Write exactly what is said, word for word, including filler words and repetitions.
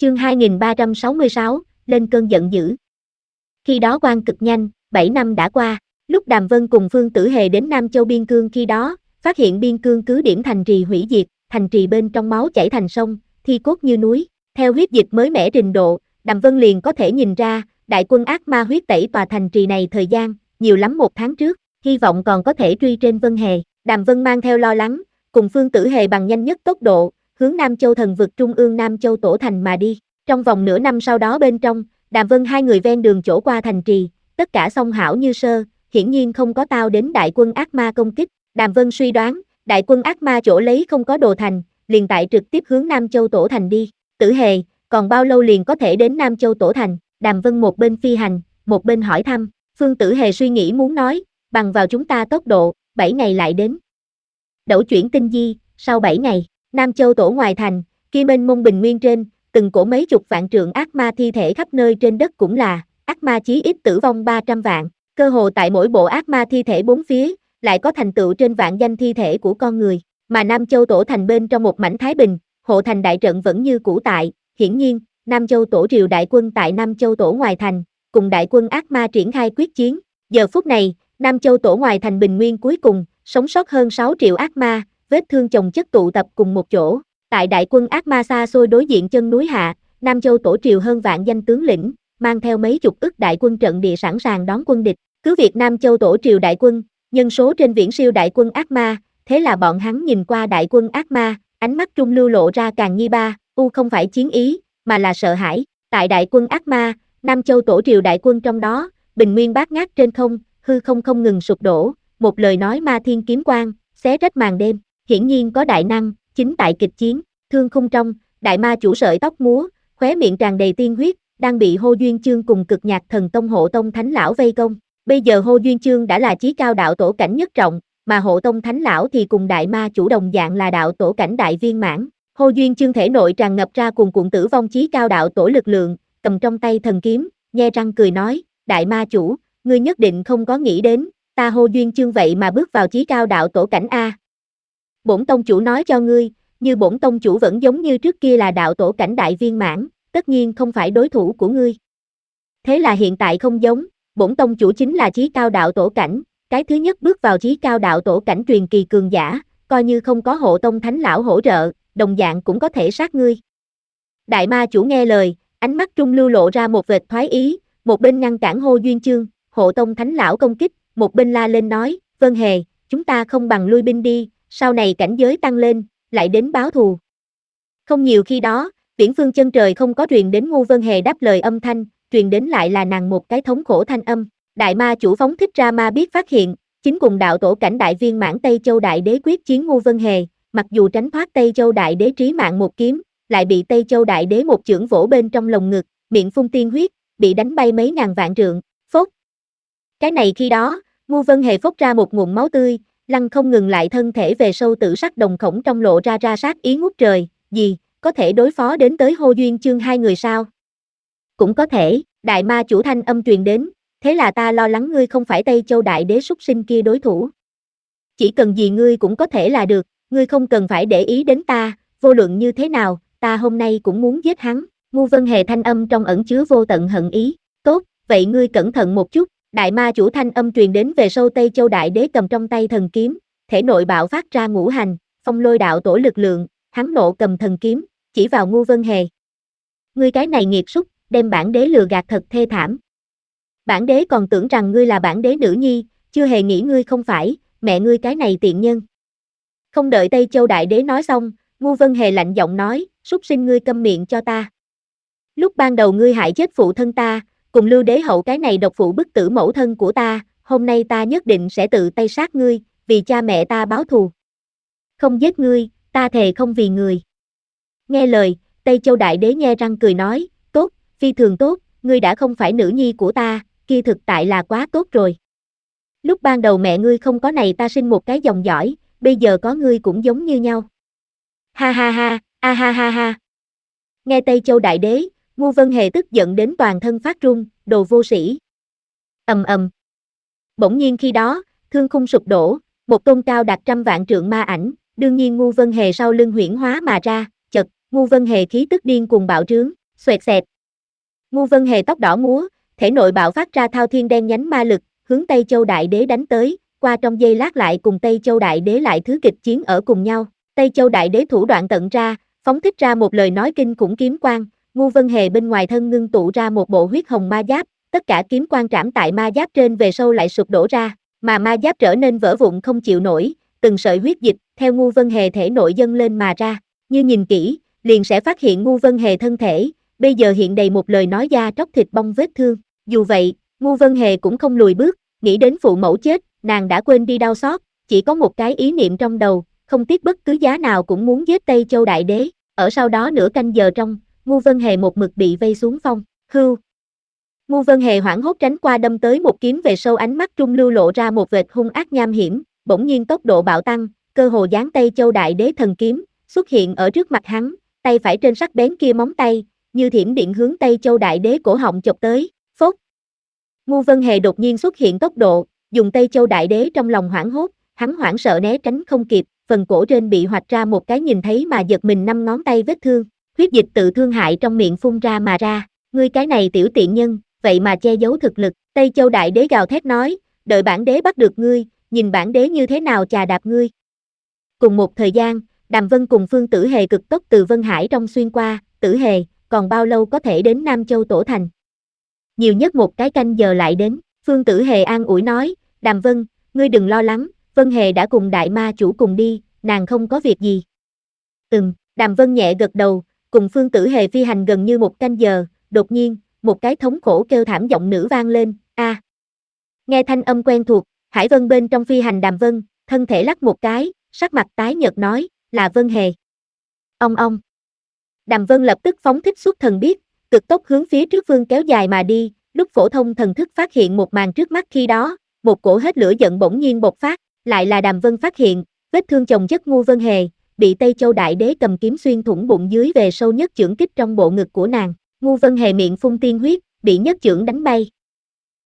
Chương hai nghìn ba trăm sáu mươi sáu, lên cơn giận dữ. Khi đó quan cực nhanh, bảy năm đã qua, lúc Đàm Vân cùng Phương Tử Hề đến Nam Châu Biên Cương khi đó, phát hiện Biên Cương cứ điểm thành trì hủy diệt, thành trì bên trong máu chảy thành sông, thi cốt như núi. Theo huyết dịch mới mẻ trình độ, Đàm Vân liền có thể nhìn ra, đại quân ác ma huyết tẩy tòa thành trì này thời gian, nhiều lắm một tháng trước, hy vọng còn có thể truy trên Vân Hề. Đàm Vân mang theo lo lắng, cùng Phương Tử Hề bằng nhanh nhất tốc độ, hướng Nam Châu thần vực trung ương Nam Châu Tổ Thành mà đi. Trong vòng nửa năm sau đó bên trong, Đàm Vân hai người ven đường chỗ qua thành trì, tất cả song hảo như sơ, hiển nhiên không có tao đến đại quân ác ma công kích. Đàm Vân suy đoán, đại quân ác ma chỗ lấy không có đồ thành, liền tại trực tiếp hướng Nam Châu Tổ Thành đi. Tử Hề, còn bao lâu liền có thể đến Nam Châu Tổ Thành? Đàm Vân một bên phi hành, một bên hỏi thăm. Phương Tử Hề suy nghĩ muốn nói, bằng vào chúng ta tốc độ, bảy ngày lại đến. Đẩu chuyển tinh di, sau bảy ngày, Nam Châu Tổ ngoài thành, kia mênh mông bình nguyên trên, từng cổ mấy chục vạn trượng ác ma thi thể khắp nơi trên đất cũng là, ác ma chí ít tử vong ba trăm vạn, cơ hồ tại mỗi bộ ác ma thi thể bốn phía, lại có thành tựu trên vạn danh thi thể của con người, mà Nam Châu Tổ Thành bên trong một mảnh thái bình, hộ thành đại trận vẫn như cũ tại, hiển nhiên, Nam Châu Tổ triều đại quân tại Nam Châu Tổ ngoài thành, cùng đại quân ác ma triển khai quyết chiến, giờ phút này, Nam Châu Tổ ngoài thành bình nguyên cuối cùng, sống sót hơn sáu triệu ác ma, vết thương chồng chất tụ tập cùng một chỗ. Tại đại quân ác ma xa xôi đối diện chân núi hạ, Nam Châu Tổ triều hơn vạn danh tướng lĩnh, mang theo mấy chục ức đại quân trận địa sẵn sàng đón quân địch. Cứ việc Nam Châu Tổ triều đại quân, nhân số trên viễn siêu đại quân ác ma, thế là bọn hắn nhìn qua đại quân ác ma, ánh mắt trung lưu lộ ra càng nghi ba, u không phải chiến ý, mà là sợ hãi. Tại đại quân ác ma, Nam Châu Tổ triều đại quân trong đó, bình nguyên bát ngát trên không, hư không không ngừng sụp đổ, một lời nói ma thiên kiếm quang, xé rách màn đêm, hiển nhiên có đại năng. Chính tại kịch chiến, thương khung trong, đại ma chủ sợi tóc múa, khóe miệng tràn đầy tiên huyết, đang bị Hô Duyên Chương cùng Cực Nhạc Thần Tông Hộ Tông Thánh Lão vây công. Bây giờ Hô Duyên Chương đã là chí cao đạo tổ cảnh nhất trọng, mà Hộ Tông Thánh Lão thì cùng đại ma chủ đồng dạng là đạo tổ cảnh đại viên mãn. Hô Duyên Chương thể nội tràn ngập ra cuồn cuộn tử vong chí cao đạo tổ lực lượng, cầm trong tay thần kiếm, nhe răng cười nói, đại ma chủ, ngươi nhất định không có nghĩ đến, ta Hô Duyên Chương vậy mà bước vào chí cao đạo tổ cảnh A. Bổn tông chủ nói cho ngươi, như bổn tông chủ vẫn giống như trước kia là đạo tổ cảnh đại viên mãn, tất nhiên không phải đối thủ của ngươi. Thế là hiện tại không giống, bổn tông chủ chính là chí cao đạo tổ cảnh, cái thứ nhất bước vào chí cao đạo tổ cảnh truyền kỳ cường giả, coi như không có Hộ Tông Thánh Lão hỗ trợ, đồng dạng cũng có thể sát ngươi. Đại ma chủ nghe lời, ánh mắt trung lưu lộ ra một vệt thoái ý, một bên ngăn cản Hô Duyên Chương, Hộ Tông Thánh Lão công kích, một bên la lên nói, Vân Hề, chúng ta không bằng lui binh đi, sau này cảnh giới tăng lên, lại đến báo thù. Không nhiều khi đó, viễn phương chân trời không có truyền đến Ngô Vân Hề đáp lời âm thanh, truyền đến lại là nàng một cái thống khổ thanh âm. Đại ma chủ phóng thích ra ma biết phát hiện, chính cùng đạo tổ cảnh đại viên mãn Tây Châu Đại Đế quyết chiến Ngô Vân Hề, mặc dù tránh thoát Tây Châu Đại Đế trí mạng một kiếm, lại bị Tây Châu Đại Đế một chưởng vỗ bên trong lồng ngực, miệng phun tiên huyết, bị đánh bay mấy ngàn vạn trượng, phốt. Cái này khi đó, Ngô Vân Hề phốc ra một ngụm máu tươi, lăn không ngừng lại thân thể về sâu tử sắc đồng khổng trong lộ ra ra sát ý ngút trời, gì, có thể đối phó đến tới Hô Duyên Chương hai người sao? Cũng có thể, đại ma chủ thanh âm truyền đến, thế là ta lo lắng ngươi không phải Tây Châu Đại Đế súc sinh kia đối thủ. Chỉ cần gì ngươi cũng có thể là được, ngươi không cần phải để ý đến ta, vô luận như thế nào, ta hôm nay cũng muốn giết hắn. Ngô Vân Hề thanh âm trong ẩn chứa vô tận hận ý, tốt, vậy ngươi cẩn thận một chút. Đại ma chủ thanh âm truyền đến về sâu Tây Châu Đại Đế cầm trong tay thần kiếm, thể nội bạo phát ra ngũ hành, phong lôi đạo tổ lực lượng, hắn nộ cầm thần kiếm, chỉ vào Ngô Vân Hề. Ngươi cái này nghiệt súc, đem bản đế lừa gạt thật thê thảm. Bản đế còn tưởng rằng ngươi là bản đế nữ nhi, chưa hề nghĩ ngươi không phải, mẹ ngươi cái này tiện nhân. Không đợi Tây Châu Đại Đế nói xong, Ngô Vân Hề lạnh giọng nói, súc sinh ngươi câm miệng cho ta. Lúc ban đầu ngươi hại chết phụ thân ta, cùng Lưu Đế hậu cái này độc phụ bức tử mẫu thân của ta, hôm nay ta nhất định sẽ tự tay sát ngươi, vì cha mẹ ta báo thù. Không giết ngươi, ta thề không vì người. Nghe lời, Tây Châu Đại Đế nhe răng cười nói, tốt, phi thường tốt, ngươi đã không phải nữ nhi của ta, kia thực tại là quá tốt rồi. Lúc ban đầu mẹ ngươi không có này ta sinh một cái dòng dõi, bây giờ có ngươi cũng giống như nhau. Ha ha ha, a ha ha ha. Nghe Tây Châu Đại Đế, Ngô Vân Hề tức giận đến toàn thân phát run, đồ vô sĩ. Ầm ầm. Bỗng nhiên khi đó, thương khung sụp đổ, một tôn cao đạt trăm vạn trượng ma ảnh, đương nhiên Ngô Vân Hề sau lưng huyễn hóa mà ra, chật, Ngô Vân Hề khí tức điên cuồng bạo trướng, Xoẹt xẹt. Ngu Vân Hề tóc đỏ múa, thể nội bạo phát ra thao thiên đen nhánh ma lực, hướng Tây Châu Đại Đế đánh tới, qua trong giây lát lại cùng Tây Châu Đại Đế lại thứ kịch chiến ở cùng nhau. Tây Châu Đại Đế thủ đoạn tận ra, phóng thích ra một lời nói kinh khủng kiếm quang, Ngu Vân Hề bên ngoài thân ngưng tụ ra một bộ huyết hồng ma giáp, tất cả kiếm quang trảm tại ma giáp trên về sau lại sụp đổ ra, mà ma giáp trở nên vỡ vụn không chịu nổi, từng sợi huyết dịch theo Ngu Vân Hề thể nội dâng lên mà ra, như nhìn kỹ, liền sẽ phát hiện Ngu Vân Hề thân thể, bây giờ hiện đầy một lời nói da tróc thịt bong vết thương. Dù vậy, Ngu Vân Hề cũng không lùi bước, nghĩ đến phụ mẫu chết, nàng đã quên đi đau xót, chỉ có một cái ý niệm trong đầu, không tiếc bất cứ giá nào cũng muốn giết Tây Châu Đại Đế. Ở sau đó nửa canh giờ trong, Ngu Vân Hề một mực bị vây xuống phong, hưu. Ngu Vân Hề hoảng hốt tránh qua đâm tới một kiếm về sâu, ánh mắt trung lưu lộ ra một vệt hung ác nham hiểm, bỗng nhiên tốc độ bạo tăng, cơ hồ dán Tây Châu Đại Đế thần kiếm, xuất hiện ở trước mặt hắn, tay phải trên sắc bén kia móng tay, như thiểm điện hướng Tây Châu Đại Đế cổ họng chộp tới, phốt. Ngu Vân Hề đột nhiên xuất hiện tốc độ, dùng Tây Châu Đại Đế trong lòng hoảng hốt, hắn hoảng sợ né tránh không kịp, phần cổ trên bị hoạch ra một cái nhìn thấy mà giật mình năm ngón tay vết thương, huyết dịch tự thương hại trong miệng phun ra mà ra, ngươi cái này tiểu tiện nhân, vậy mà che giấu thực lực. Tây Châu Đại Đế gào thét nói, đợi bản đế bắt được ngươi, nhìn bản đế như thế nào chà đạp ngươi. Cùng một thời gian, Đàm Vân cùng Phương Tử Hề cực tốc từ Vân Hải trong xuyên qua, Tử Hề, còn bao lâu có thể đến Nam Châu Tổ Thành? Nhiều nhất một cái canh giờ lại đến, Phương Tử Hề an ủi nói, Đàm Vân, ngươi đừng lo lắng, Vân Hề đã cùng đại ma chủ cùng đi, nàng không có việc gì. Ừm, Đàm Vân nhẹ gật đầu, cùng Phương Tử Hề phi hành gần như một canh giờ, đột nhiên, một cái thống khổ kêu thảm giọng nữ vang lên, a. À. Nghe thanh âm quen thuộc, Hải Vân bên trong phi hành Đàm Vân, thân thể lắc một cái, sắc mặt tái nhợt nói, là Vân Hề. Ông ông. Đàm Vân lập tức phóng thích xuất thần biết, cực tốc hướng phía trước phương kéo dài mà đi, lúc phổ thông thần thức phát hiện một màn trước mắt khi đó, một cổ hết lửa giận bỗng nhiên bộc phát, lại là Đàm Vân phát hiện, vết thương chồng chất Ngu Vân Hề, bị Tây Châu Đại Đế cầm kiếm xuyên thủng bụng dưới về sâu nhất chưởng kích trong bộ ngực của nàng. Ngu Vân Hề miệng phun tiên huyết, bị nhất chưởng đánh bay,